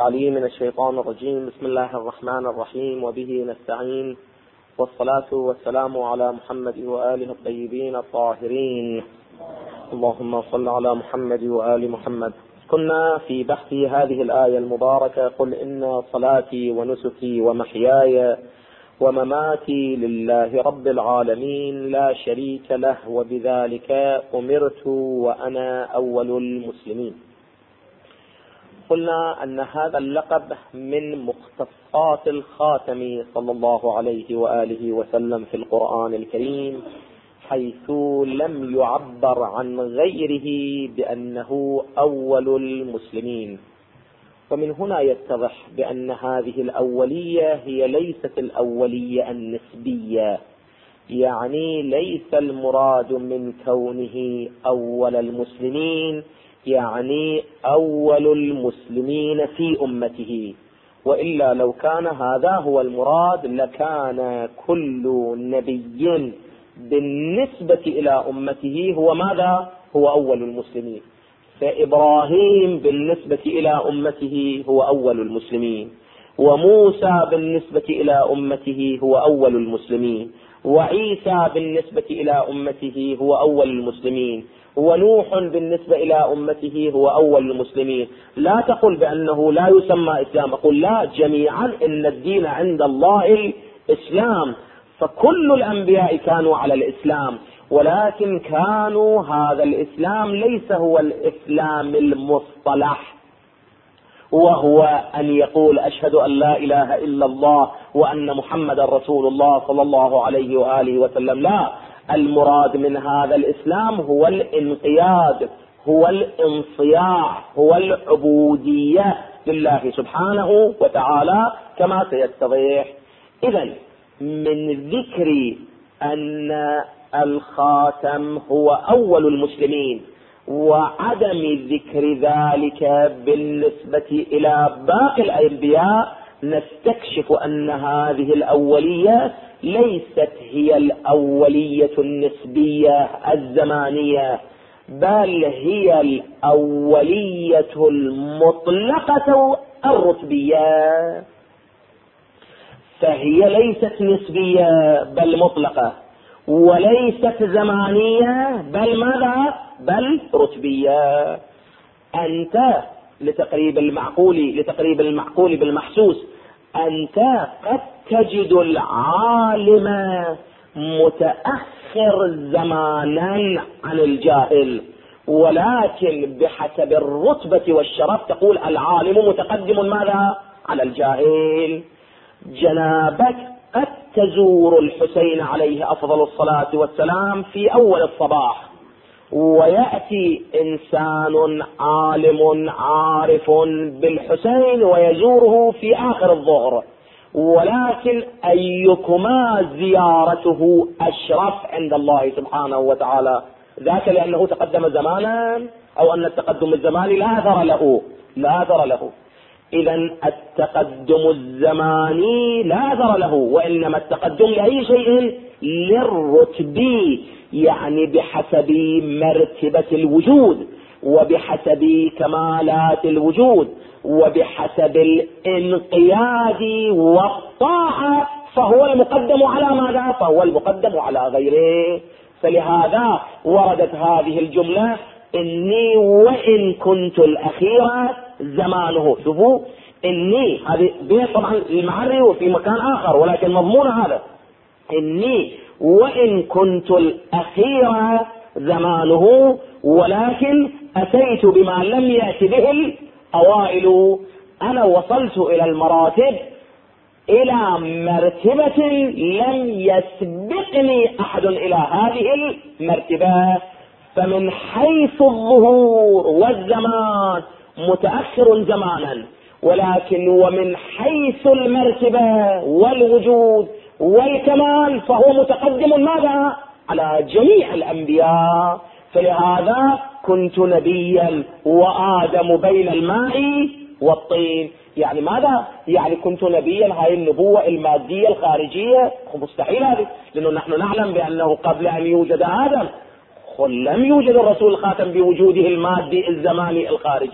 عليم من الشيطان الرجيم. بسم الله الرحمن الرحيم، وبه نستعين، والصلاة والسلام على محمد وآله الطيبين الطاهرين. اللهم صل على محمد وآل محمد. كنا في بحث هذه الآية المباركة: قل إن صلاتي ونسكي ومحياي ومماتي لله رب العالمين لا شريك له وبذلك أمرت وأنا أول المسلمين. قلنا أن هذا اللقب من مختصات الخاتم صلى الله عليه وآله وسلم في القرآن الكريم، حيث لم يعبر عن غيره بأنه أول المسلمين. ومن هنا يتضح بأن هذه الأولية هي ليست الأولية النسبية، يعني ليس المراد من كونه أول المسلمين يعني أول المسلمين في أمته، وإلا لو كان هذا هو المراد لكان كل نبي بالنسبة إلى أمته هو ماذا؟ هو أول المسلمين. فإبراهيم بالنسبة إلى أمته هو أول المسلمين، وموسى بالنسبة إلى أمته هو أول المسلمين، وعيسى بالنسبة إلى أمته هو أول المسلمين، ونوح بالنسبة إلى أمته هو أول المسلمين. لا تقل بأنه لا يسمى إسلام، أقول لا، جميعا إن الدين عند الله الإسلام، فكل الأنبياء كانوا على الإسلام، ولكن كانوا هذا الإسلام ليس هو الإسلام المصطلح، وهو أن يقول أشهد أن لا إله إلا الله وأن محمد رسول الله صلى الله عليه وآله وسلم. لا، المراد من هذا الإسلام هو الانقياد، هو الانصياع، هو العبودية لله سبحانه وتعالى كما سيتضح. إذن من ذكر أن الخاتم هو أول المسلمين وعدم ذكر ذلك بالنسبة إلى باقي الأنبياء، نستكشف أن هذه الأولية ليست هي الأولية النسبية الزمانية، بل هي الأولية المطلقة الرتبية، فهي ليست نسبية بل مطلقة، وليست زمانية بل ماذا؟ بل رتبية. أنت لتقريب المعقول بالمحسوس، أنت قد تجد العالم متأخر زمانا عن الجاهل، ولكن بحسب الرتبة والشرف تقول العالم متقدم ماذا؟ على الجاهل. جنابك قد تزور الحسين عليه أفضل الصلاة والسلام في أول الصباح، ويأتي إنسان عالم عارف بالحسين ويزوره في آخر الظهر، ولكن أيكما زيارته أشرف عند الله سبحانه وتعالى؟ ذاك لأنه تقدم زمانا، أو أن التقدم الزماني لا أثر له. إذن التقدم الزماني لا أثر له، وإنما التقدم لأي شيء؟ للرتبي، يعني بحسب مرتبة الوجود، وبحسب كمالات الوجود، وبحسب الانقياد والطاعة، فهو المقدم على ماذا؟ فهو المقدم على غيره. فلهذا وردت هذه الجملة: إني وإن كنت الأخيرة زمانه. شوفوا، إني هذه بين طبعا المعري وفي مكان آخر، ولكن مضمون هذا: إني وإن كنت الأخيرة زمانه، ولكن أتيت بما لم يأت به الأوائل. أنا وصلت إلى المراتب، إلى مرتبة لم يسبقني أحد إلى هذه المرتبة، فمن حيث الظهور والزمان متأخر زمانا، ولكن ومن حيث المرتبة والوجود والكمال فهو متقدم ماذا؟ على جميع الأنبياء. فلهذا كنت نبيا وآدم بين الماء والطين. يعني ماذا؟ يعني كنت نبيا، هاي النبوة المادية الخارجية مستحيل هذه، لأنه نحن نعلم بأنه قبل أن يوجد آدم لم يوجد الرسول الخاتم بوجوده المادي الزماني الخارجي.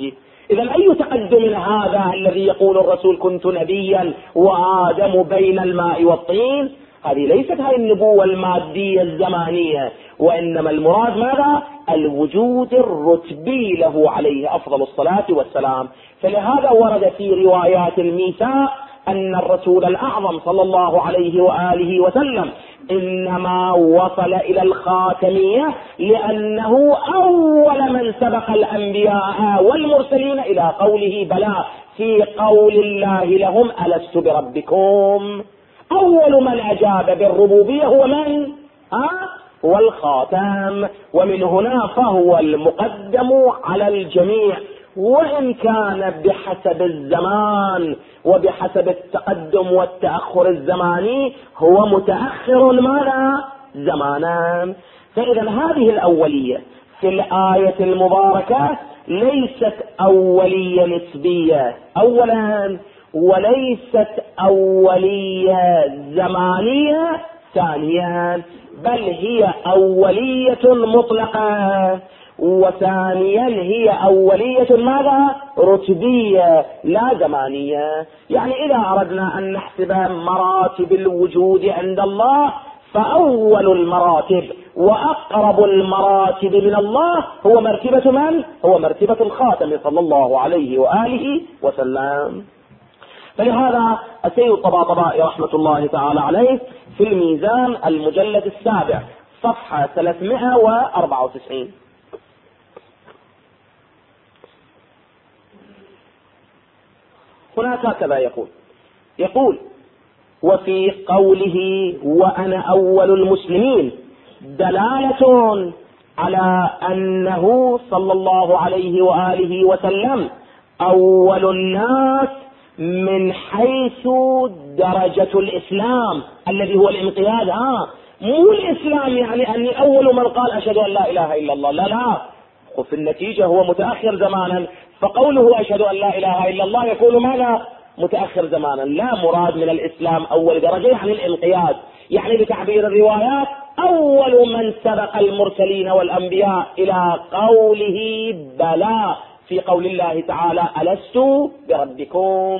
إذا أي تقدم هذا الذي يقول الرسول كنت نبيا وآدم بين الماء والطين؟ هذه ليست هاي النبوة المادية الزمانية، وإنما المراد ماذا؟ الوجود الرتبي له عليه أفضل الصلاة والسلام. فلهذا ورد في روايات الميثاق أن الرسول الأعظم صلى الله عليه وآله وسلم إنما وصل إلى الخاتمية لأنه أول من سبق الأنبياء والمرسلين إلى قوله بلى في قول الله لهم ألست بربكم. أول من أجاب بالربوبية هو من؟ هو الخاتم، ومن هنا فهو المقدم على الجميع، وإن كان بحسب الزمان وبحسب التقدم والتأخر الزماني هو متأخر ماذا؟ زمانا. فإذا هذه الأولية في الآية المباركة ليست أولية نسبية أولا، وليست أولية زمانية ثانيا، بل هي أولية مطلقة، وثانيا هي أولية ماذا؟ رتبية لا زمانية. يعني إذا أردنا أن نحسب مراتب الوجود عند الله، فأول المراتب وأقرب المراتب من الله هو مرتبة من؟ هو مرتبة الخاتم صلى الله عليه وآله وسلم. فلهذا السيد الطباطبائي رحمة الله تعالى عليه في الميزان المجلد السابع صفحة 394 هناك هكذا يقول وفي قوله وأنا أول المسلمين دلالة على أنه صلى الله عليه وآله وسلم أول الناس من حيث درجة الإسلام الذي هو الانقياد. مو الإسلام يعني أني أول من قال أشهد أن لا إله إلا الله، لا، وفي النتيجة هو متأخر زمانا، فقوله أشهد أن لا إله إلا الله يكون ماذا؟ متأخر زمانا. لا مراد من الإسلام أول درجة يعني الانقياد، يعني بتعبير الروايات أول من سبق المرسلين والأنبياء إلى قوله بلى في قول الله تعالى ألست بربكم.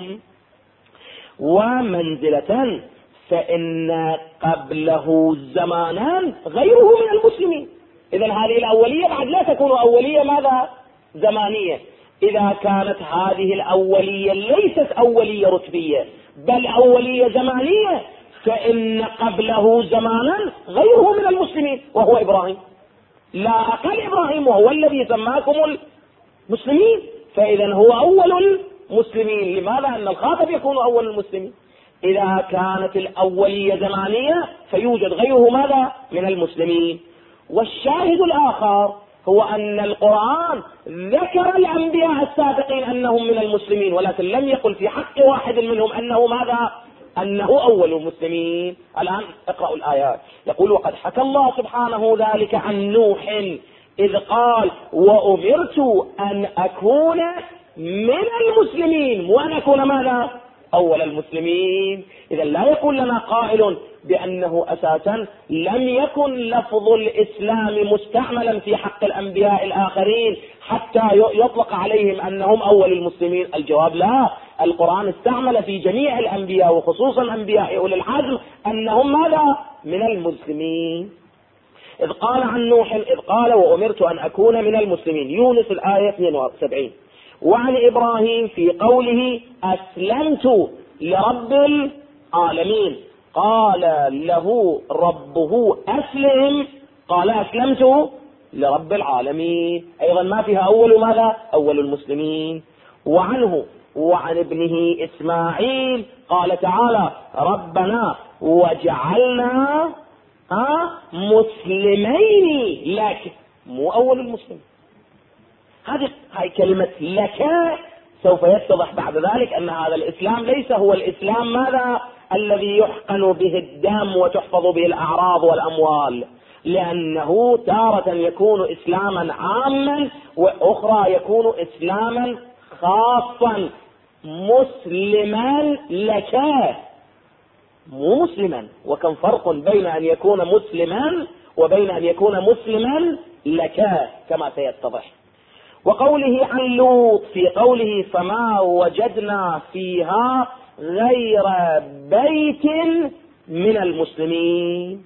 ومنزلة فإن قبله زمانا غيره من المسلمين. إذا هذه الأولية بعد لا تكون أولية ماذا؟ زمانية. إذا كانت هذه الأولية ليست أولية رتبية بل أولية زمانية، فإن قبله زمانا غيره من المسلمين وهو إبراهيم، لا أقل إبراهيم وهو الذي سماكم المسلمين، فإذا هو أول المسلمين. لماذا؟ أن الخاطب يكون أول المسلمين. إذا كانت الأولية زمانية فيوجد غيره ماذا؟ من المسلمين. والشاهد الآخر هو أن القرآن ذكر الأنبياء السابقين أنهم من المسلمين، ولكن لم يقل في حق واحد منهم أنه ماذا؟ أنه أول المسلمين. الآن اقرأوا الآيات. يقول وقد حكى الله سبحانه ذلك عن نوح إذ قال وأمرت أن أكون من المسلمين، وأن أكون ماذا؟ أول المسلمين. إذا لا يقول لنا قائل بأنه أساسا لم يكن لفظ الإسلام مستعملا في حق الأنبياء الآخرين حتى يطلق عليهم أنهم أول المسلمين. الجواب لا، القرآن استعمل في جميع الأنبياء وخصوصا أنبياء أولي العزم أنهم ماذا؟ من المسلمين. إذ قال عن نوح إذ قال وأمرت أن أكون من المسلمين، يونس الآية 72. وعن إبراهيم في قوله أسلمت لرب العالمين قال له ربه أسلم، قال أسلمت لرب العالمين، أيضا ما فيها أول ماذا؟ أول المسلمين. وعنه وعن ابنه إسماعيل قال تعالى ربنا وجعلنا مسلمين لك، مو أول المسلمين. هاي كلمة لك سوف يتضح بعد ذلك أن هذا الإسلام ليس هو الإسلام ماذا؟ الذي يحقن به الدم وتحفظ به الأعراض والأموال، لأنه تارة يكون إسلاما عاما وأخرى يكون إسلاما خاصا. مسلما لك مو مسلما، وكم فرق بين أن يكون مسلما وبين أن يكون مسلما لك كما سيتضح. وقوله عن لوط في قوله فما وجدنا فيها غير بيت من المسلمين.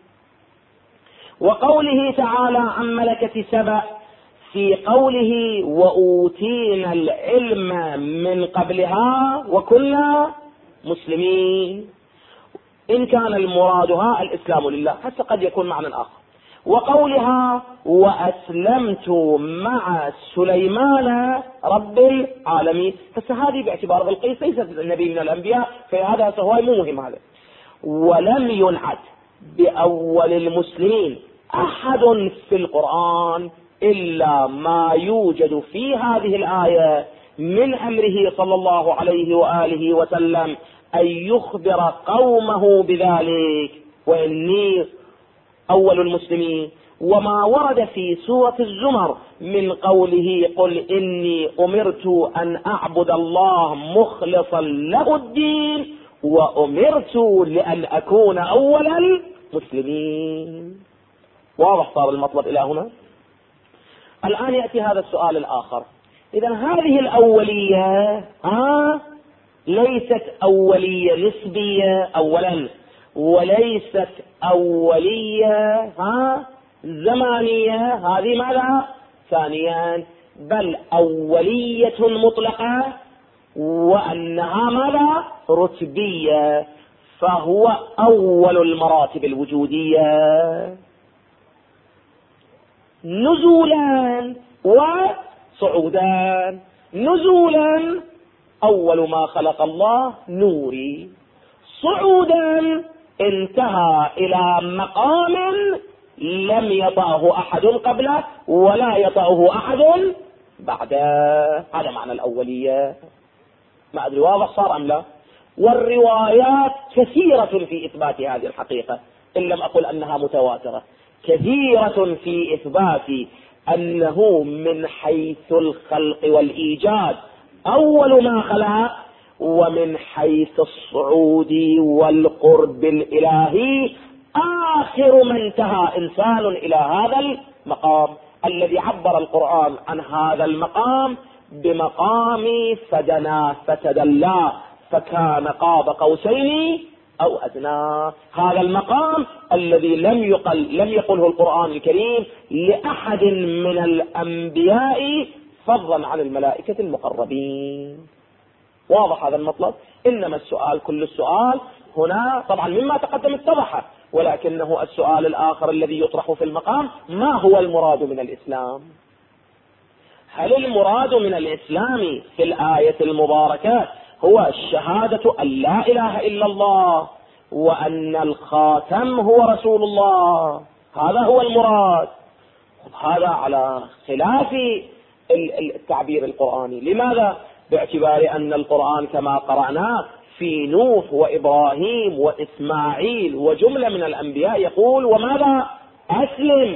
وقوله تعالى عن ملكة سبأ في قوله وأوتينا العلم من قبلها وكنا مسلمين، إن كان المرادها الإسلام لله، حتى قد يكون معنى آخر. وقولها وأسلمت مع سليمان رب العالمين، فهذه باعتبار بلقيس ليست النبي من الأنبياء، فهذا فهو مو مهم هذا. ولم ينعت بأول المسلمين أحد في القرآن إلا ما يوجد في هذه الآية من أمره صلى الله عليه وآله وسلم أن يخبر قومه بذلك وإني أول المسلمين، وما ورد في سورة الزمر من قوله قل إني أمرت أن أعبد الله مخلصا له الدين وأمرت لأن أكون أول المسلمين. واضح صار المطلب إلى هنا؟ الآن يأتي هذا السؤال الآخر. إذا هذه الأولية ليست أولية نسبية أولا، وليست أولية زمانية، هذه ماذا؟ ثانيا، بل أولية مطلقة، وأنها ماذا؟ رتبية، فهو أول المراتب الوجودية نزولا وصعودا. نزولا أول ما خلق الله نوري، صعودا انتهى إلى مقام لم يطأه أحد قبله ولا يطأه أحد بعده. هذا معنى الأولية. ما أدري واضح صار أم لا؟ والروايات كثيرة في إثبات هذه الحقيقة، إن لم أقل أنها متواترة، كثيرة في إثبات أنه من حيث الخلق والإيجاد أول ما خلق، ومن حيث الصعود والقرب الإلهي آخر من انتهى إنسان إلى هذا المقام، الذي عبر القرآن عن هذا المقام بمقام فدنا فتدلى فكان قاب قوسين أو أدنى. هذا المقام الذي لم يقله القرآن الكريم لأحد من الأنبياء فضلا عن الملائكة المقربين. واضح هذا المطلب؟ إنما السؤال، كل السؤال هنا طبعا مما تقدم اتضح، ولكنه السؤال الآخر الذي يطرح في المقام ما هو المراد من الإسلام؟ هل المراد من الإسلام في الآية المباركة هو الشهادة أن لا إله إلا الله وأن الخاتم هو رسول الله؟ هذا هو المراد. هذا على خلاف التعبير القرآني. لماذا؟ باعتبار أن القرآن كما قرأنا في نوح وإبراهيم وإسماعيل وجملة من الأنبياء يقول وماذا؟ أسلم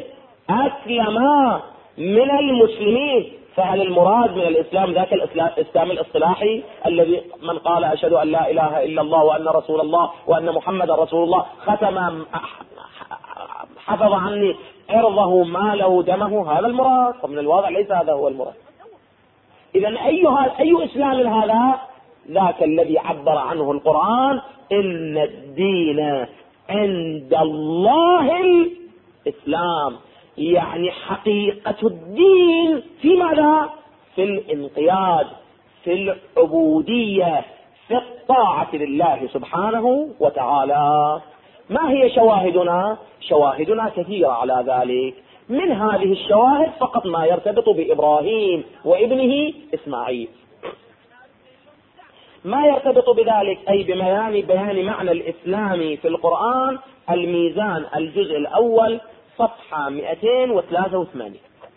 من المسلمين. فهل المراد من الإسلام ذاك الإسلام الإصطلاحي الذي من قال أشهد أن لا إله إلا الله وأن رسول الله وأن محمد رسول الله ختم حفظ عني عرضه ماله دمه؟ هذا المراد؟ فمن الواضح ليس هذا هو المراد. إذن أي إسلام هذا؟ ذاك الذي عبر عنه القرآن إن الدين عند الله الإسلام، يعني حقيقة الدين في ماذا؟ في الانقياد، في العبودية، في الطاعة لله سبحانه وتعالى. ما هي شواهدنا؟ شواهدنا كثيرة على ذلك. من هذه الشواهد فقط ما يرتبط بإبراهيم وابنه إسماعيل. ما يرتبط بذلك أي بيان معنى الإسلام في القرآن الميزان الجزء الأول صفحة 283.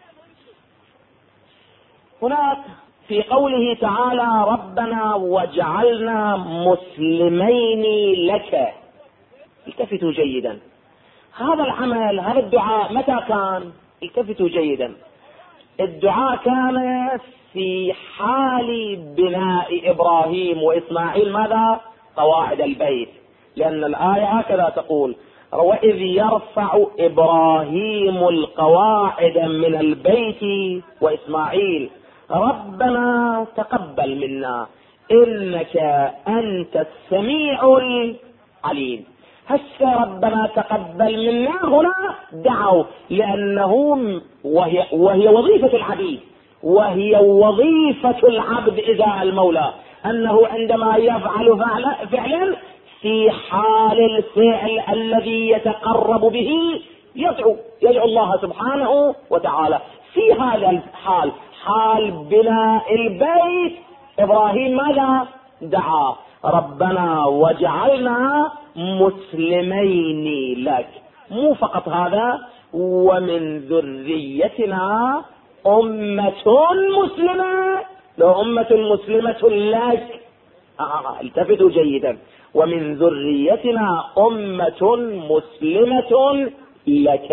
هناك في قوله تعالى ربنا واجعلنا مسلمين لك. التفتوا جيدا، هذا العمل، هذا الدعاء متى كان؟ التفتوا جيدا، الدعاء كان في حال بناء إبراهيم وإسماعيل ماذا؟ قواعد البيت، لأن الآية هكذا تقول وإذ يرفع إبراهيم القواعد من البيت وإسماعيل. ربنا تقبل منا إنك أنت السميع العليم. هسه ربنا تقبل منا هنا دعوا، لأنه وهي وظيفة العبيد، وهي وظيفة العبد إذا المولى أنه عندما يفعل فعلا في حال الفعل الذي يتقرب به يدعو الله سبحانه وتعالى. في هذا الحال، حال بناء البيت، إبراهيم ماذا دعا؟ ربنا واجعلنا مسلمين لك. مو فقط هذا، ومن ذريتنا أمة مسلمة. لو أمة مسلمة لك، التفتوا جيدا، ومن ذريتنا أمة مسلمة لك.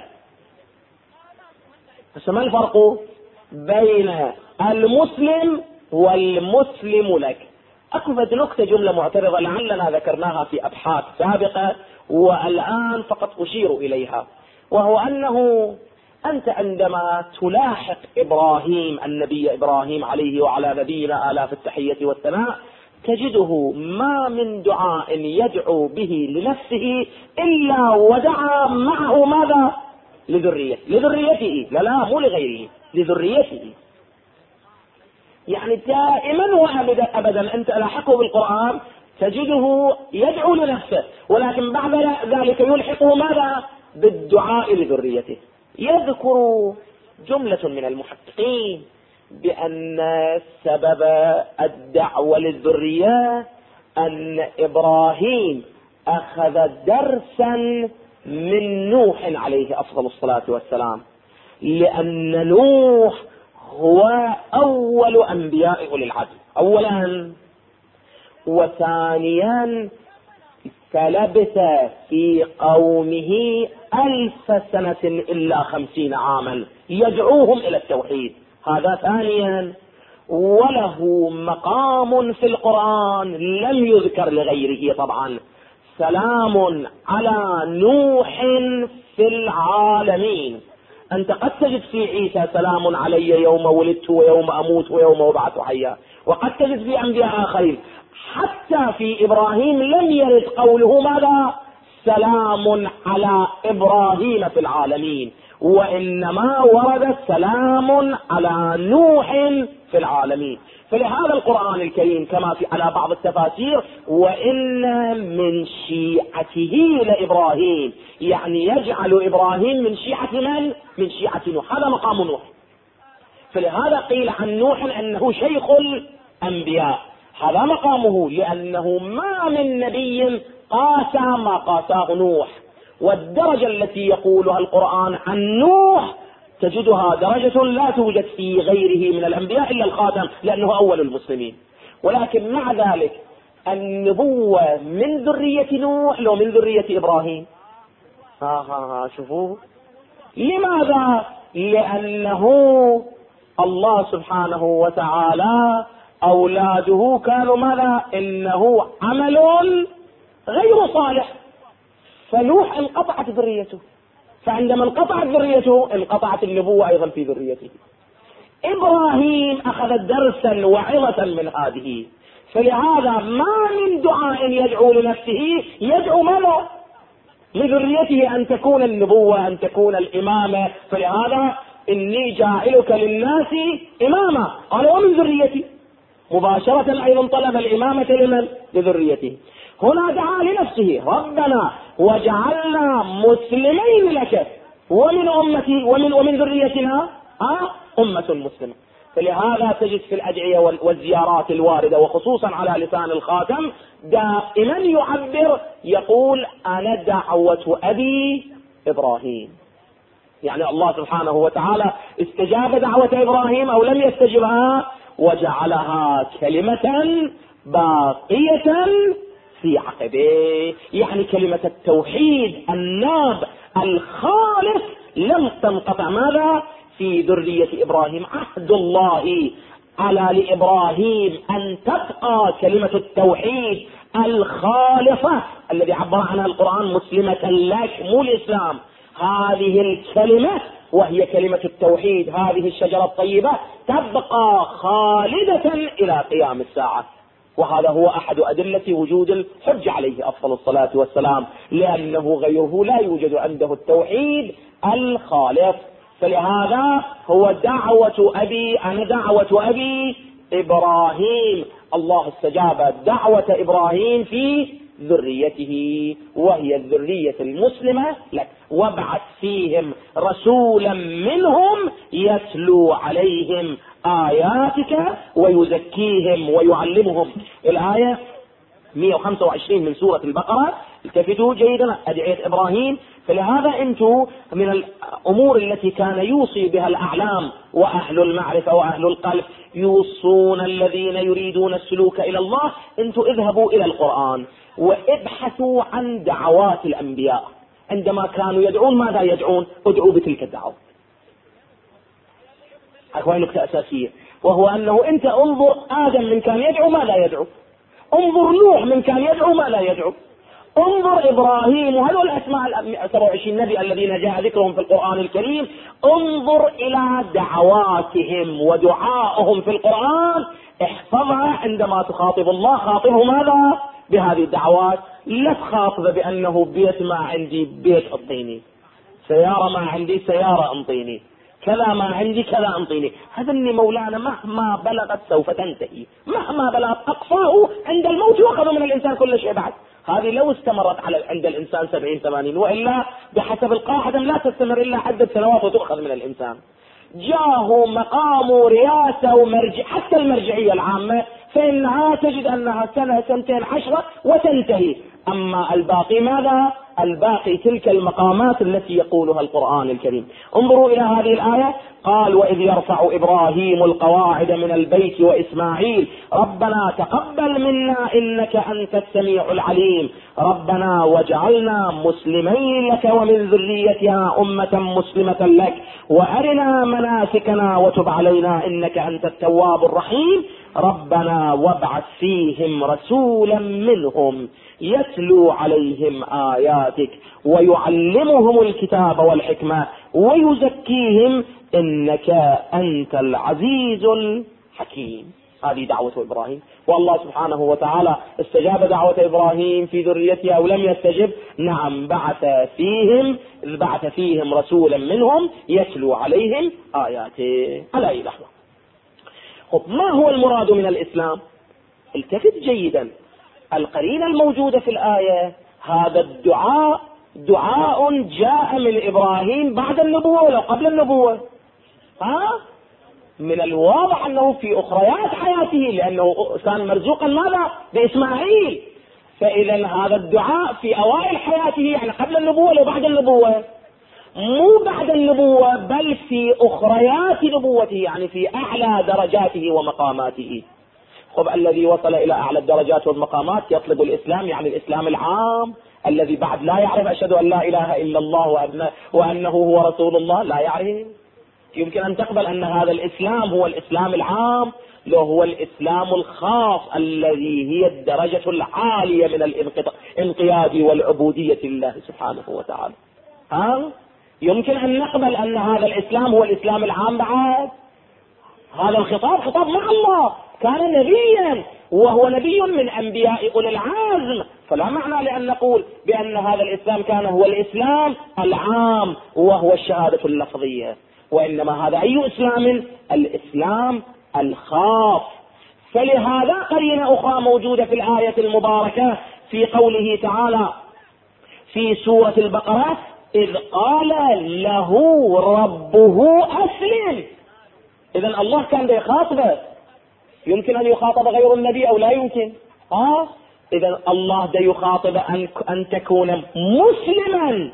ما الفرق بين المسلم والمسلم لك؟ أكفت نكتة جملة معترضة لعلنا ذكرناها في أبحاث سابقة والآن فقط أشير إليها، وهو أنه أنت عندما تلاحق إبراهيم، النبي إبراهيم عليه وعلى نبينا آلاف التحية والثناء، تجده ما من دعاء يدعو به لنفسه إلا ودعا معه ماذا؟ لذريته. لا مو لغيره، لذريته. يعني دائما وابدا انت لاحقه بالقرآن تجده يدعو لنفسه، ولكن بعد ذلك يلحقه ماذا؟ بالدعاء لذريته. يذكر جملة من المحققين بأن سبب الدعوة للذرية أن إبراهيم أخذ درسا من نوح عليه أفضل الصلاة والسلام، لأن نوح هو أول أنبياء أولي العزم أولا، وثانيا فلبث في قومه 1000 سنة إلا 50 عاما يدعوهم إلى التوحيد. هذا ثانيا. وله مقام في القرآن لم يذكر لغيره طبعا. سلام على نوح في العالمين. أنت قد تجد في عيسى سلام علي يوم ولدت ويوم أموت ويوم أبعث حيا، وقد تجد في أنبياء آخرين. حتى في إبراهيم لم يرد قوله ماذا؟ سلام على إبراهيم في العالمين، وإنما ورد سلام على نوح في العالمين. فلهذا القرآن الكريم كما في على بعض التفاسير وإن من شيعته لإبراهيم، يعني يجعل إبراهيم من شيعة من؟ من شيعة نوح. هذا مقام نوح. فلهذا قيل عن نوح أنه شيخ الأنبياء. هذا مقامه، لأنه ما من نبي قاسى ما قاساه نوح. والدرجة التي يقولها القرآن عن نوح تجدها درجة لا توجد في غيره من الأنبياء إلا الخاتم، لأنه أول المسلمين. ولكن مع ذلك النبوة من ذرية نوح لو من ذرية إبراهيم. شوفوا لماذا؟ لأنه الله سبحانه وتعالى أولاده كانوا ماذا؟ إنه عمل غير صالح، فنوح انقطعت ذريته، فعندما انقطعت ذريته انقطعت النبوة أيضا في ذريته. إبراهيم أخذ درسا وعظة من هذه، فلهذا ما من دعاء يدعو لنفسه يدعو ماذا؟ لذريته، أن تكون النبوة، أن تكون الإمامة. فلهذا إني جاعلك للناس إماما، قال ومن ذريتي، مباشرة أيضا طلب الإمامة لمن؟ لذريته. هنا دعا لنفسه ربنا وجعلنا مسلمين لك ومن أمتي ومن ذريتنا أمة مسلمة. فلهذا تجد في الأدعية والزيارات الواردة وخصوصا على لسان الخاتم دائما يعبر، يقول أنا دعوة أبي إبراهيم. يعني الله سبحانه وتعالى استجاب دعوة إبراهيم أو لم يستجبها، وجعلها كلمة باقية في عقبه. يعني كلمة التوحيد الناب الخالص لم تنقطع ماذا؟ في ذرية إبراهيم. عهد الله على لإبراهيم أن تبقى كلمة التوحيد الخالصة الذي عبر عنها القرآن مسلمة لك، مو الإسلام. هذه الكلمة وهي كلمة التوحيد، هذه الشجرة الطيبة تبقى خالدة إلى قيام الساعة. وهذا هو أحد أدلة وجود الحج عليه أفضل الصلاة والسلام، لأنه غيره لا يوجد عنده التوحيد الخالص. فلهذا هو دعوة أبي، أنا دعوة أبي إبراهيم. الله استجاب دعوة إبراهيم في ذريته، وهي الذرية المسلمة لك. وابعث فيهم رسولا منهم يتلو عليهم آياتك ويزكيهم ويعلمهم. الآية 125 من سورة البقرة. التفتوا جيدا أدعية إبراهيم. فلهذا أنتم من الأمور التي كان يوصي بها الأعلام وأهل المعرفة وأهل القلب، يوصون الذين يريدون السلوك إلى الله، أنتم اذهبوا إلى القرآن وابحثوا عن دعوات الأنبياء. عندما كانوا يدعون ماذا يدعون؟ ادعوا بتلك الدعوة. أخواني نقطة أساسية، وهو أنه أنت انظر آدم من كان يدعو ما لا يدعو، انظر نوح من كان يدعو ما لا يدعو، انظر إبراهيم، وهذول الأسماء 27 نبي الذين جاء ذكرهم في القرآن الكريم. انظر إلى دعواتهم ودعائهم في القرآن، احفظها. عندما تخاطب الله خاطبه ماذا؟ بهذه الدعوات. لا تخاطب بأنه بيت ما عندي بيت أعطيني، سيارة ما عندي سيارة أعطيني، كذا ما عندي كذا أعطيني. هذا اللي مولانا مهما بلغت سوف تنتهي، مهما بلغت أقصاه عند الموت وأخذ من الإنسان كل شيء بعد. هذه لو استمرت عند الإنسان 70-80، وإلا بحسب القاعدة لا تستمر إلا عدة سنوات وتؤخذ من الإنسان. جاه مقام رياسة ومرجع، حتى المرجعية العامة فإنها تجد أنها سنة 2-10 وتنتهي. أما الباقي ماذا؟ الباقي تلك المقامات التي يقولها القرآن الكريم. انظروا إلى هذه الآية. قال وإذ يرفع إبراهيم القواعد من البيت وإسماعيل ربنا تقبل منا إنك أنت السميع العليم ربنا واجعلنا مسلمين لك ومن ذريتنا أمة مسلمة لك وأرنا مناسكنا وتب علينا إنك أنت التواب الرحيم ربنا وابعث فيهم رسولا منهم يتلو عليهم آياتك ويعلمهم الكتاب والحكمة ويزكيهم إنك أنت العزيز الحكيم. هذه دعوة إبراهيم، والله سبحانه وتعالى استجاب دعوة إبراهيم في ذريته أو لم يستجب؟ نعم، بعث فيهم رسولا منهم يتلو عليهم آياته. على أي لحظة. ما هو المراد من الإسلام؟ التفت جيدا. القرينة الموجودة في الآية هذا الدعاء دعاء جاء من إبراهيم بعد النبوة ولا قبل النبوة؟ من الواضح أنه في أخريات حياته، لأنه كان مرزوقا ماذا؟ بإسماعيل. فإذا هذا الدعاء في أوائل حياته، يعني قبل النبوة ولا بعد النبوة؟ مو بعد النبوة، بل في أخريات نبوته، يعني في أعلى درجاته ومقاماته. خب الذي وصل إلى أعلى الدرجات والمقامات يطلب الإسلام، يعني الإسلام العام الذي بعد لا يعرف أشهد أن لا إله إلا الله وأنه هو رسول الله، لا يعرف. يمكن أن تقبل أن هذا الإسلام هو الإسلام العام؟ لو هو الإسلام الخاص الذي هي الدرجة العالية من الانقياد والعبودية لله سبحانه وتعالى. يمكن أن نقبل أن هذا الإسلام هو الإسلام العام بعد؟ هذا الخطاب خطاب مع الله، كان نبيا وهو نبي من أنبياء أولي العزم، فلا معنى لأن نقول بأن هذا الإسلام كان هو الإسلام العام وهو الشهادة اللفظية، وإنما هذا أي إسلام؟ الإسلام الخاص. فلهذا قرينة أخرى موجودة في الآية المباركة في قوله تعالى في سورة البقرة إذ قال له ربه أسلم. إذن الله كان يخاطبه. يمكن أن يخاطب غير النبي أو لا يمكن؟ إذن الله يخاطب أن تكون مسلما.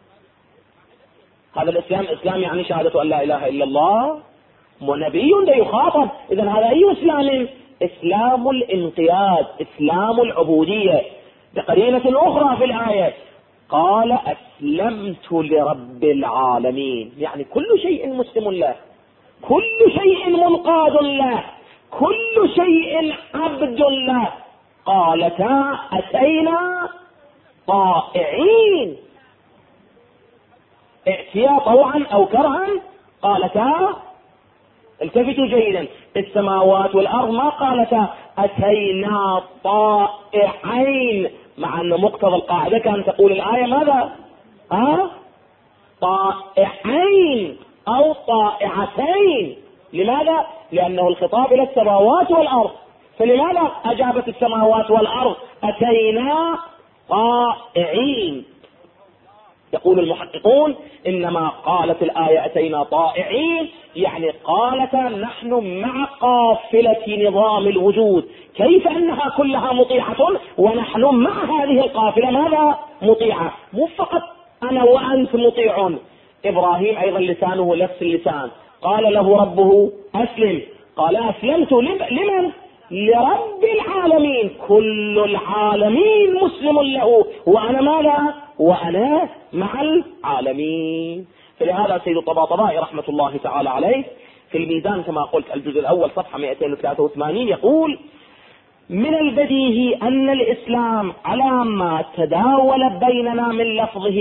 هذا الإسلام إسلام يعني شهادة أن لا إله إلا الله، ونبي يخاطب. إذن هذا أي إسلام؟ إسلام الانقياد، إسلام العبودية. بقرينة أخرى في الآية قال أسلمت لرب العالمين، يعني كل شيء مسلم له، كل شيء منقاد له، كل شيء عبد له. قالتا أتينا طائعين. ائتيا طوعا أو كرها قالتا، التفتوا جيدا، السماوات والأرض ما قالتا أتينا طائعين، مع أن مقتضى القاعدة كان تقول الآية ماذا؟ طائعين أو طائعتين. لماذا؟ لأنه الخطاب إلى السماوات والأرض، فلماذا أجابت السماوات والأرض أتينا طائعين؟ يقول المحققون إنما قالت الآية أتينا طائعين يعني قالت نحن مع قافلة نظام الوجود، كيف أنها كلها مطيعة ونحن مع هذه القافلة ماذا؟ مطيعة. مو فقط أنا وأنت مطيعون، إبراهيم أيضا لسانه نفس اللسان، قال له ربه أسلم، قال أسلمت لمن؟ لرب العالمين، كل العالمين مسلم له، وأنا ماذا؟ وأنا مع العالمين. فلهذا سيد الطباطبائي رحمة الله تعالى عليه في الميزان كما قلت الجزء الأول صفحة 283 يقول: من البديهي أن الإسلام على ما تداول بيننا من لفظه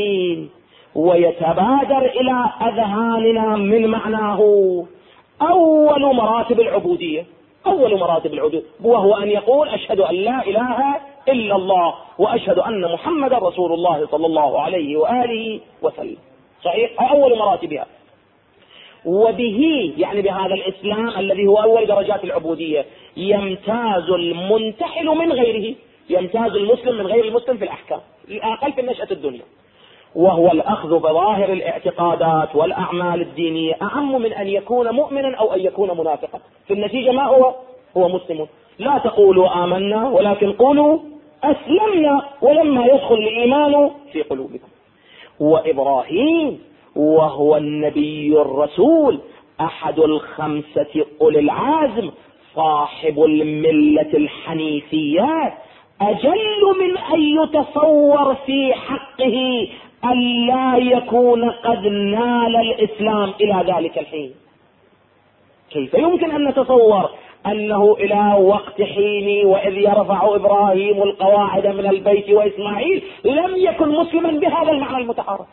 ويتبادر إلى أذهاننا من معناه أول مراتب العبودية، أول مراتب العبودية، وهو أن يقول أشهد أن لا إله إلا الله وأشهد أن محمد رسول الله صلى الله عليه وآله وسلم. صحيح، أول مراتبها. وبه يعني بهذا الإسلام الذي هو أول درجات العبودية يمتاز المنتحل من غيره، يمتاز المسلم من غير المسلم في الأحكام الأقل في النشأة الدنيا، وهو الأخذ بظاهر الاعتقادات والأعمال الدينية أعم من أن يكون مؤمنا أو أن يكون منافقا. في النتيجة ما هو مسلم. لا تقولوا آمنا ولكن قولوا أسلمنا ولما يدخل الإيمان في قلوبكم. وإبراهيم وهو النبي الرسول أحد الخمسة أولي العزم صاحب الملة الحنيفية أجل من أن يتصور في حقه أن لا يكون قد نال الإسلام إلى ذلك الحين. كيف يمكن أن نتصور أنه إلى وقت حين وإذ يرفع إبراهيم القواعد من البيت وإسماعيل لم يكن مسلما بهذا المعنى المتعارف؟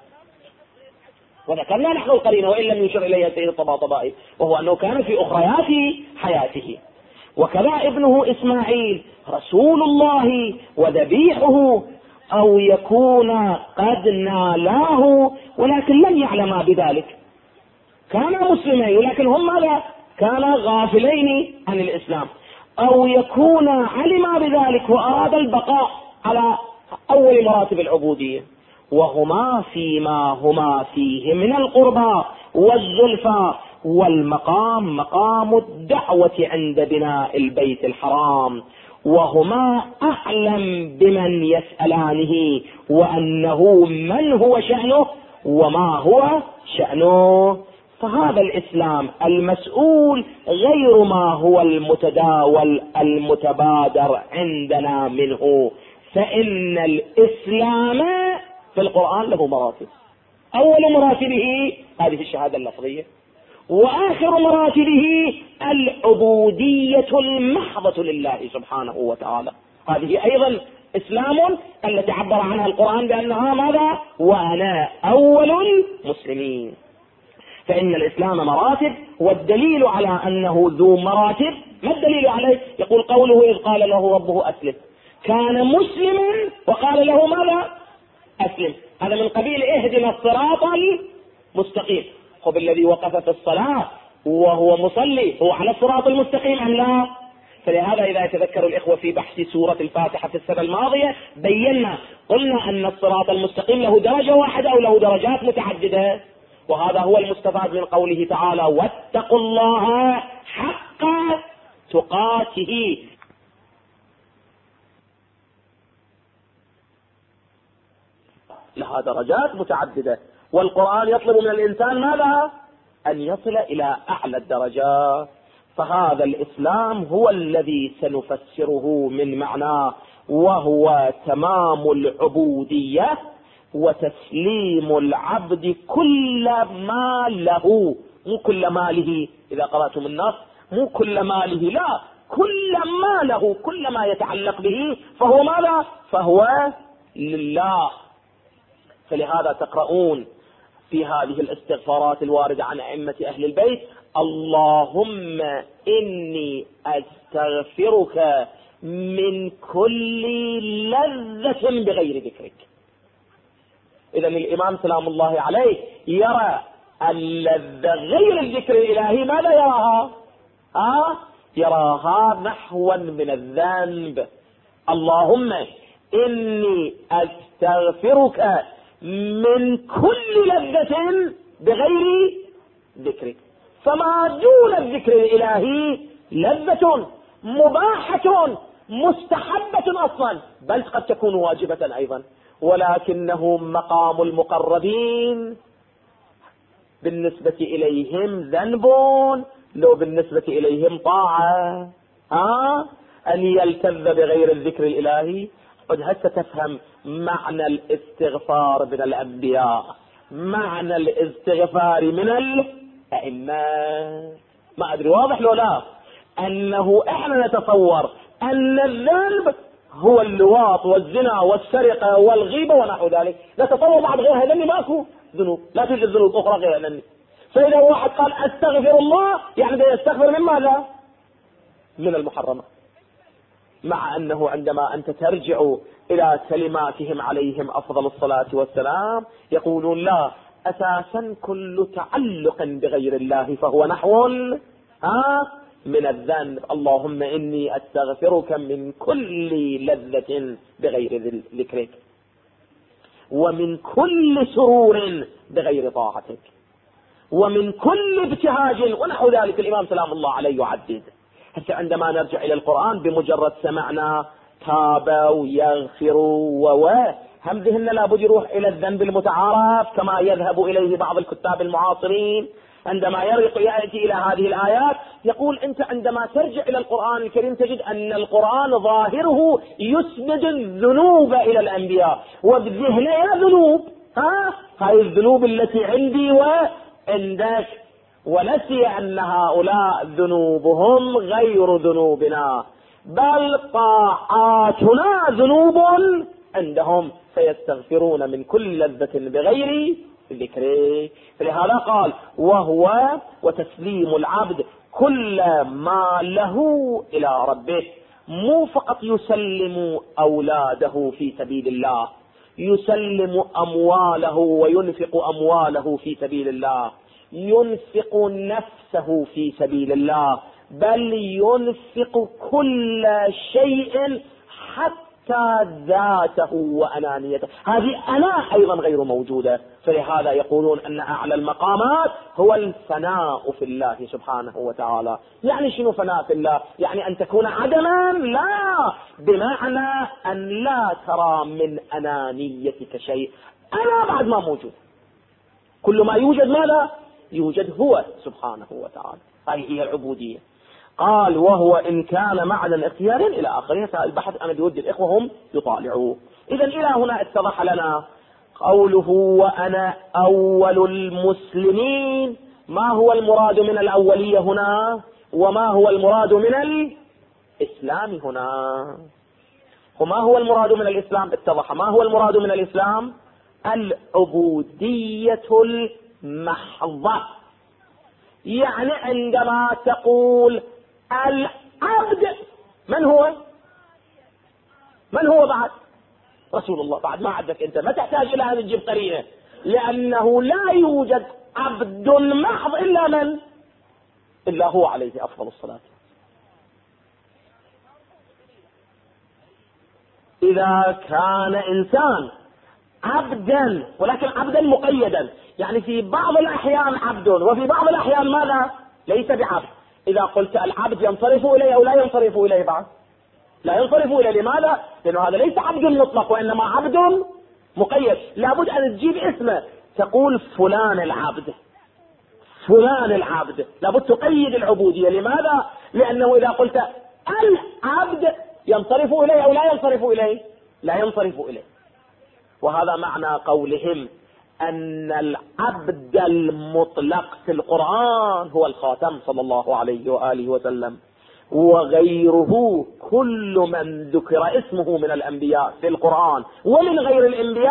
وذكرنا نحن القرينة وإن لم يشر إليها سيد الطباطبائي، وهو أنه كان في أخريات حياته. وكذا ابنه إسماعيل رسول الله وذبيحه، أو يكون قد نالاه ولكن لم يعلما بذلك، كانا مسلمين ولكن هم ماذا؟ كانا غافلين عن الإسلام، أو يكون علما بذلك وأراد البقاء على أول مراتب العبودية، وهما فيما هما فيه من القربى والزلفى والمقام، مقام الدعوة عند بناء البيت الحرام، وهما أعلم بمن يسألانه وأنه من هو شأنه وما هو شأنه. فهذا الإسلام المسؤول غير ما هو المتداول المتبادر عندنا منه، فإن الإسلام في القرآن له مراتب، أول مراتبه هذه الشهادة اللفظية، وآخر مراتبه العبودية المحضة لله سبحانه وتعالى. هذه أيضا إسلام التي عبر عنها القرآن بأنها ماذا؟ وأنا أول المسلمين. فإن الإسلام مراتب، والدليل على أنه ذو مراتب ما الدليل عليه؟ يقول قوله إذ قال له ربه أسلم، كان مسلما وقال له ماذا؟ أسلم. هذا من قبيل اهدنا الصراط المستقيم. خب الذي وقف في الصلاة وهو مصلي هو على الصراط المستقيم أم لا؟ فلهذا إذا يتذكر الإخوة في بحث سورة الفاتحة في السنة الماضية بينا قلنا أن الصراط المستقيم له درجة واحدة أو له درجات متعددة، وهذا هو المستفاد من قوله تعالى واتقوا الله حق تقاته. لها درجات متعددة، والقرآن يطلب من الإنسان ماذا؟ أن يصل إلى أعلى الدرجات. فهذا الإسلام هو الذي سنفسره من معناه، وهو تمام العبودية وتسليم العبد كل ما له، مو كل ماله إذا قرأتم النص، مو كل ماله، لا، كل ما له، كل ما يتعلق به فهو ماذا؟ فهو لله. فلهذا تقرؤون في هذه الاستغفارات الواردة عن أئمة أهل البيت: اللهم إني أستغفرك من كل لذة بغير ذكرك. إذن الإمام سلام الله عليه يرى اللذة غير الذكر الإلهي ماذا يراها؟ يراها نحوا من الذنب. اللهم إني أستغفرك من كل لذة بغير ذكرك. فما دون الذكر الإلهي لذة مباحة مستحبة أصلا، بل قد تكون واجبة أيضا، ولكنه مقام المقربين بالنسبة إليهم ذنب، لو بالنسبة إليهم طاعة. أن يلتذ بغير الذكر الإلهي. قد هسه تفهم معنى الاستغفار من الأنبياء، معنى الاستغفار من الأئمة. ما أدري واضح لو لا؟ أنه إحنا نتصور أن الذنب هو اللواط والزنا والسرقة والغيبة ونحو ذلك، نتصور بعد غير هذا ماكو ذنوب، لا توجد ذنوب أخرى غير هذا. فإذا واحد قال أستغفر الله يعني يستغفر من ماذا؟ من المحرمة. مع أنه عندما أنت ترجع إلى كلماتهم عليهم أفضل الصلاة والسلام يقولون لا، أساسا كل تعلق بغير الله فهو نحو من الذنب. اللهم إني أستغفرك من كل لذة بغير ذكرك، ومن كل سرور بغير طاعتك، ومن كل ابتهاج ونحو ذلك. الإمام سلام الله عليه يعدد. حتى عندما نرجع إلى القرآن بمجرد سمعنا تاب ويغفر هم ذهننا لابد يروح إلى الذنب المتعارف كما يذهب إليه بعض الكتاب المعاصرين. عندما يأتي إلى هذه الآيات يقول أنت عندما ترجع إلى القرآن الكريم تجد أن القرآن ظاهره يسند الذنوب إلى الأنبياء، وبذهن يا ذنوب هاي الذنوب التي عندي وعندك، ونسي أن هؤلاء ذنوبهم غير ذنوبنا، بل طاعاتنا ذنوب عندهم، فيستغفرون من كل لذة بغير ذكره. فلهذا قال وهو وتسليم العبد كل ما له إلى ربه. مو فقط يسلم أولاده في سبيل الله، يسلم أمواله وينفق أمواله في سبيل الله، ينفق نفسه في سبيل الله، بل ينفق كل شيء حتى ذاته وأنانيته. هذه أنا أيضا غير موجودة. فلهذا يقولون أن أعلى المقامات هو الفناء في الله سبحانه وتعالى. يعني شنو فناء في الله؟ يعني أن تكون عدما؟ لا، بمعنى أن لا ترى من أنانيتك شيء. أنا بعد ما موجود، كل ما يوجد ماذا؟ يوجد هو سبحانه وتعالى. هذه هي العبودية. قال وهو إن كان معنى اختيار إلى آخره. البحث أنا بودي الإخوة هم يطالعوه. إذا إلى هنا اتضح لنا قوله وأنا أول المسلمين. ما هو المراد من الأولية هنا؟ وما هو المراد من الإسلام هنا؟ وما هو المراد من الإسلام؟ اتضح. ما هو المراد من الإسلام؟ العبودية المحضة. يعني عندما تقول العبد، من هو؟ من هو بعد؟ رسول الله. بعد ما عندك أنت ما تحتاج إلى أن تجيب قرينة، لأنه لا يوجد عبد محض إلا من؟ إلا هو عليه أفضل الصلاة. إذا كان إنسان عبدا، ولكن عبدا مقيدا، يعني في بعض الأحيان عبد وفي بعض الأحيان ماذا؟ ليس بعبد. إذا قلت العبد ينصرف إليه أو لا ينصرف إليه؟ بعد لا ينصرف إليه. لماذا؟ لأنه هذا ليس عبد مطلق وإنما عبد مقيد. لابد أن تجيب اسمه، تقول فلان العبد، فلان العبد، لابد تقيد العبودية. لماذا؟ لأنه إذا قلت العبد ينصرف إليه أو لا ينصرف إليه؟ لا ينصرف إليه. وهذا معنى قولهم أن العبد المطلق في القرآن هو الخاتم صلى الله عليه وآله وسلم، وغيره كل من ذكر اسمه من الأنبياء في القرآن ومن غير الأنبياء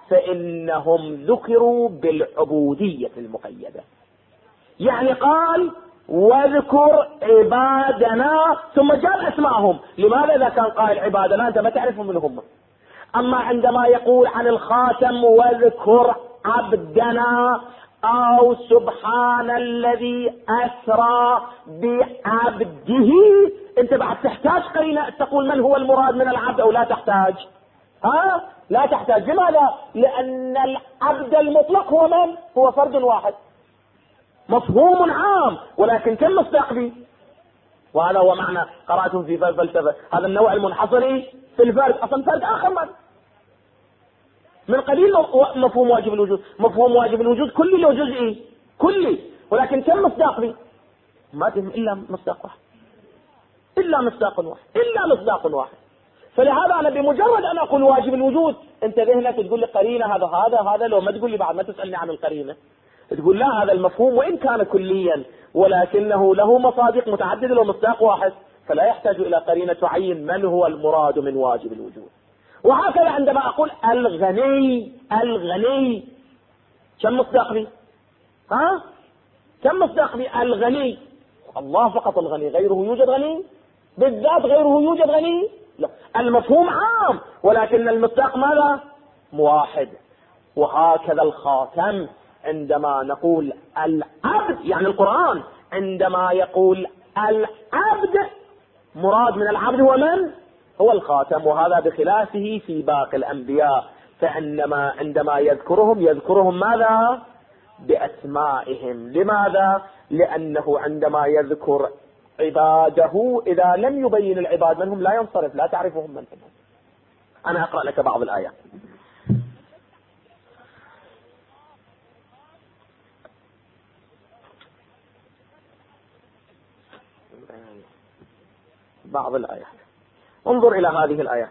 فإنهم ذكروا بالعبودية المقيدة. يعني قال واذكر عبادنا ثم جاب اسمائهم. لماذا اذا كان قائل عبادنا انت ما تعرف من هم؟ اما عندما يقول عن الخاتم واذكر عبدنا او سبحان الذي اسرى بعبده، انت بعد تحتاج قرينة تقول من هو المراد من العبد او لا تحتاج؟ لا تحتاج. لماذا؟ لان العبد المطلق هو من؟ هو فرد واحد، مفهوم عام، ولكن كم مصداق به؟ وهذا هو معنى قرأته في فلسفة هذا النوع المنحصر في الفرد. اصلا فرد اخر من قليل مفهوم واجب الوجود. مفهوم واجب الوجود كلي له جزئي كلي، ولكن كم مصداق به؟ ما تهم الا مصداق واحد، الا مصداق واحد. فلهذا انا بمجرد ان اقول واجب الوجود انت ذهنك تقول لي قرينه هذا لو ما تقول لي بعد ما تسالني عن القرينه تقول لا هذا المفهوم وان كان كليا ولكنه له مصادق متعدده ومصداق واحد، فلا يحتاج الى قرينه تعين من هو المراد من واجب الوجود. وهكذا عندما اقول الغني كم مصداق به؟ كم مصداق به؟ الغني الله فقط الغني، غيره يوجد غني؟ بالذات غيره يوجد غني؟ لا. المفهوم عام ولكن المصداق ماذا؟ واحد. وهكذا الخاتم عندما نقول العبد، يعني القرآن عندما يقول العبد مراد من العبد هو من؟ هو الخاتم. وهذا بخلافه في باقي الأنبياء، فإنما عندما يذكرهم ماذا؟ بأسمائهم. لماذا؟ لأنه عندما يذكر عباده إذا لم يبين العباد منهم لا ينصرف، لا تعرفهم من هم. أنا أقرأ لك بعض الآيات. بعض الآيات، انظر إلى هذه الآيات.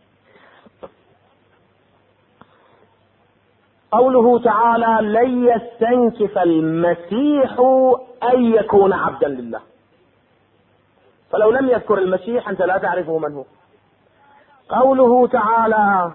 قوله تعالى لن يستنكف المسيح أن يكون عبدا لله. فلو لم يذكر المسيح أنت لا تعرفه من هو. قوله تعالى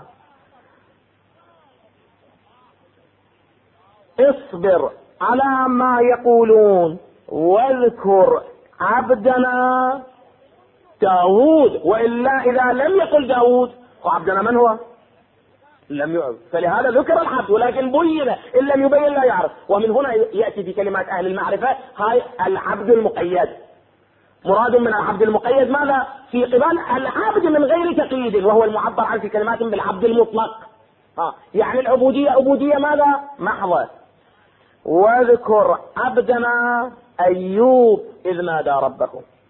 اصبر على ما يقولون واذكر عبدنا داود. وإلا إذا لم يقل داود وعبدنا من هو؟ لم يعرف. فلهذا ذكر العبد ولكن بين، إن لم يبين لا يعرف. ومن هنا يأتي في كلمات أهل المعرفة هاي العبد المقيد. مراد من العبد المقيد ماذا؟ في قبال العبد من غير تقييد، وهو المعبر عنه في كلمات بالعبد المطلق. يعني العبودية عبودية ماذا؟ محضة. واذكر عبدنا أيوب إذ نادى ربه.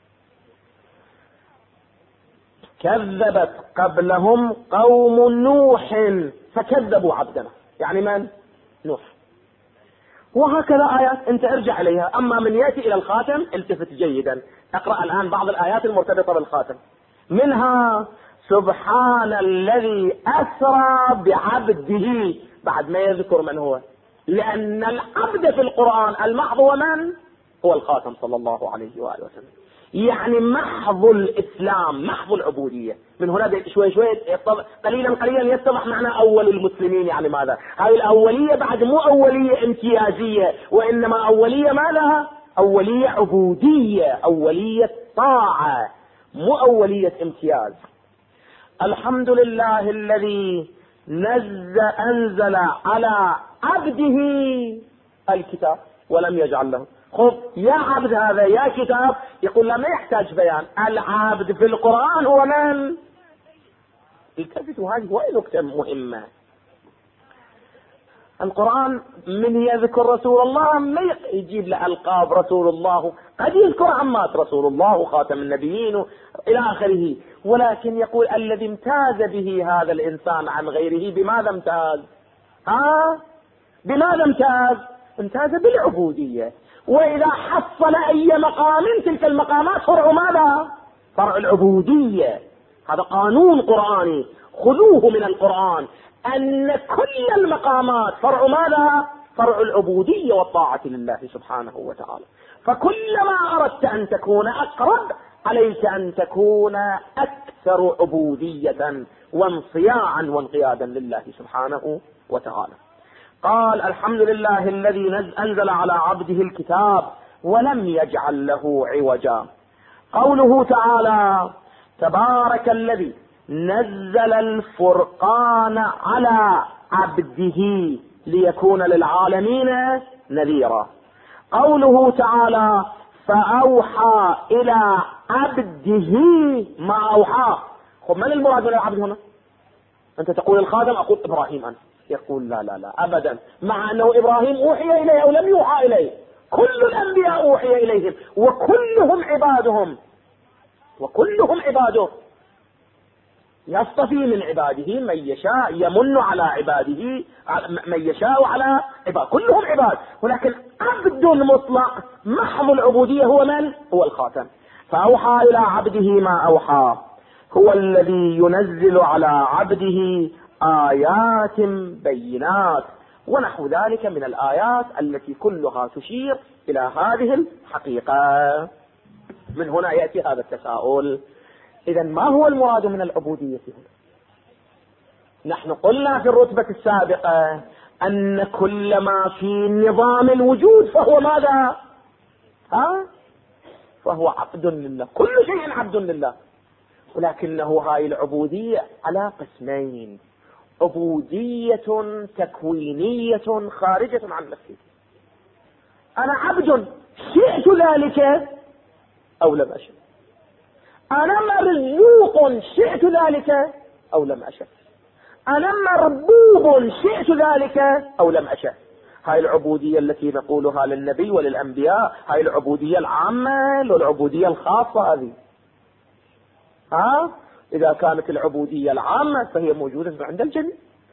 كذبت قبلهم قوم نوح فكذبوا عبدنا، يعني من؟ نوح. وهكذا آيات انت ارجع اليها. اما من يأتي الى الخاتم التفت جيدا. اقرأ الان بعض الايات المرتبطة بالخاتم. منها سبحان الذي اسرى بعبده، بعد ما يذكر من هو، لان العبد في القرآن المحض هو من؟ هو الخاتم صلى الله عليه وآله وسلم. يعني محض الاسلام، محض العبودية. من هنا شوي قليلا يتضح معنى اول المسلمين. يعني ماذا؟ هذه الاولية بعد مو اولية امتيازية، وانما اولية ماذا؟ اولية عبودية، اولية طاعة، مو اولية امتياز. الحمد لله الذي انزل على عبده الكتاب ولم يجعل له. خب يا عبد هذا يا كتاب، يقول لا ما يحتاج بيان. العبد في القرآن هو من؟ التفتوا، هذه هو نكتة مهمة. القرآن من يذكر رسول الله ما يجيب له ألقاب رسول الله، قد يذكر عمات رسول الله وخاتم النبيين إلى آخره، ولكن يقول الذي امتاز به هذا الإنسان عن غيره. بماذا امتاز؟ بماذا امتاز؟ امتاز بالعبودية. وإذا حصل أي مقام تلك المقامات فرع ماذا؟ فرع العبودية. هذا قانون قرآني خذوه من القرآن، أن كل المقامات فرع ماذا؟ فرع العبودية والطاعة لله سبحانه وتعالى. فكلما أردت أن تكون أقرب عليك أن تكون أكثر عبودية وانصياعا وانقيادا لله سبحانه وتعالى. قال: الحمد لله الذي أنزل على عبده الكتاب ولم يجعل له عوجا. قوله تعالى: تبارك الذي نزل الفرقان على عبده ليكون للعالمين نذيرا. قوله تعالى: فأوحى إلى عبده ما أوحى. خب من المراد من العبد هنا؟ أنت تقول الخادم، أقول إبراهيم أنا. يقول لا لا لا أبدا، مع أنه إبراهيم أوحي إليه أو لم يوحى إليه. كل الأنبياء أوحي إليهم وكلهم عباده، يصطفي من عباده من يشاء، يمن على عباده من يشاء على عباده، كلهم عباد. ولكن عبد مطلق محض العبودية هو من؟ هو الخاتم. فأوحى إلى عبده ما أوحى، هو الذي ينزل على عبده آيات بينات ونحو ذلك من الآيات التي كلها تشير إلى هذه الحقيقة. من هنا يأتي هذا التساؤل: إذا ما هو المراد من العبودية هنا؟ نحن قلنا في الرتبة السابقة أن كل ما في نظام الوجود فهو ماذا؟ فهو عبد لله، كل شيء عبد لله. ولكنه هاي العبودية على قسمين: عبودية تكوينية خارجة عن نفسي، أنا عبد شئت ذلك أو لم أشأ، أنا مرزوق شئت ذلك أو لم أشأ، أنا مربوب شئت ذلك أو لم أشأ. هاي العبودية التي نقولها للنبي وللأنبياء، هاي العبودية العامة والعبودية الخاصة. هذه إذا كانت العبودية العامة فهي موجودة عند الجن،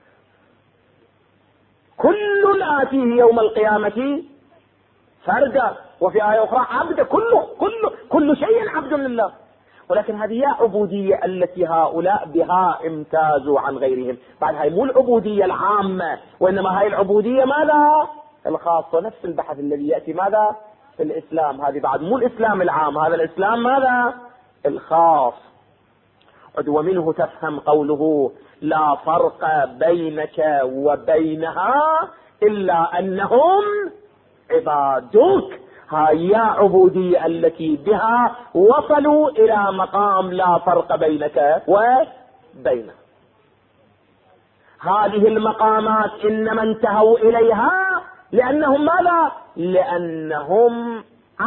كل آتيه يوم القيامة فردا، وفي آية أخرى عبد، كل شيء عبد لله. ولكن هذه هي عبودية التي هؤلاء بها امتازوا عن غيرهم. بعد هاي مو العبودية العامة، وإنما هاي العبودية ماذا؟ الخاصة. نفس البحث الذي يأتي ماذا؟ في الإسلام. هذه بعد مو الإسلام العام، هذا الإسلام ماذا؟ الخاص. ومنه تفهم قوله: لا فرق بينك وبينها إلا أنهم عبادك. هي عبودية التي بها وصلوا إلى مقام لا فرق بينك وبينه. هذه المقامات إنما انتهوا إليها لأنهم ماذا؟ لأنهم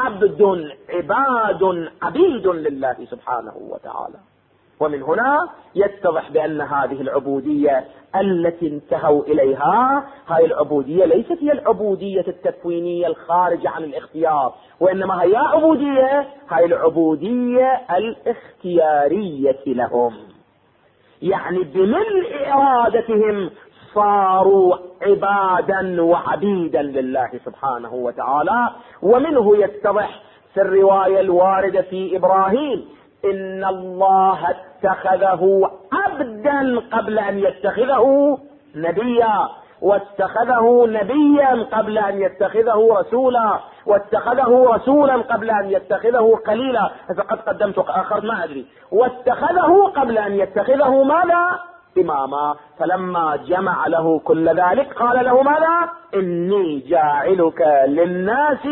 عبيد لله سبحانه وتعالى. ومن هنا يتضح بأن هذه العبودية التي انتهوا إليها، هذه العبودية ليست هي العبودية التكوينية الخارجة عن الاختيار، وإنما هي عبودية، هذه العبودية الاختيارية لهم. يعني بملء إرادتهم صاروا عبادا وعبيدا لله سبحانه وتعالى. ومنه يتضح في الرواية الواردة في إبراهيم: إن الله اتخذه عبدا قبل أن يتخذه نبيا، واتخذه نبيا قبل أن يتخذه رسولا، واتخذه رسولا قبل أن يتخذه خليلا. فقد قدمت وأخرت ما أدري. واتخذه قبل أن يتخذه ماذا؟ إماما. فلما جمع له كل ذلك قال له ماذا؟ إني جاعلك للناس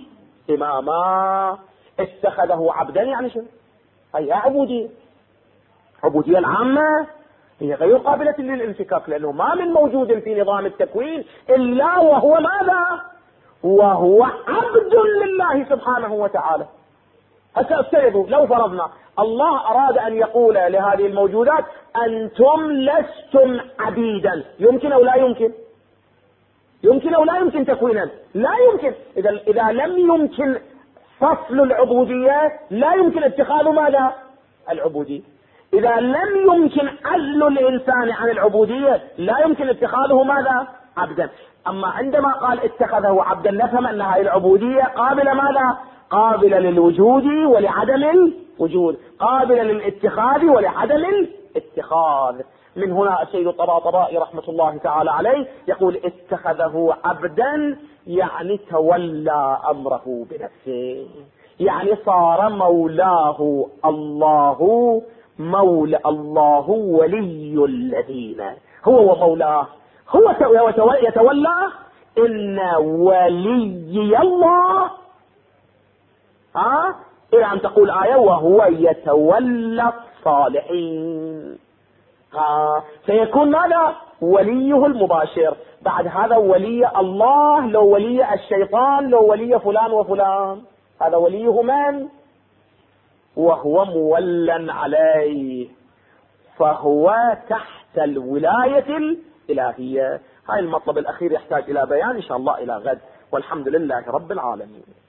إماما. اتخذه عبدا يعني شنو؟ هي عبودية العامة هي غير قابلة للانفكاك، لأنه ما من موجود في نظام التكوين إلا وهو ماذا؟ وهو عبد لله سبحانه وتعالى. هسه افترضوا لو فرضنا الله أراد أن يقول لهذه الموجودات: أنتم لستم عبيدا، يمكن أو لا يمكن؟ يمكن أو لا يمكن تكوينا؟ لا يمكن. إذا لم يمكن فصل العبودية لا يمكن اتخاذ ماذا؟ العبودية. إذا لم يمكن عزل الإنسان عن العبودية لا يمكن اتخاذه ماذا؟ عبدا. أما عندما قال اتخذه عبدا نفهم أن هذه العبودية قابلة ماذا؟ قابلة للوجود ولعدم الوجود، قابلة للاتخاذ ولعدم الاتخاذ. من هنا السيد الطباطبائي رحمة الله تعالى عليه يقول: اتخذه عبدا يعني تولى أمره بنفسه، يعني صار مولاه الله مولى الله ولي الذين، هو ومولاه، هو يتولى. إن ولي الله إلى أن تقول آية وهو يتولى الصالحين. سيكون ماذا؟ وليه المباشر. بعد هذا ولي الله، لو ولي الشيطان، لو ولي فلان وفلان، هذا وليه من؟ وهو مولا عليه، فهو تحت الولاية الإلهية. هاي المطلب الأخير يحتاج إلى بيان إن شاء الله إلى غد، والحمد لله رب العالمين.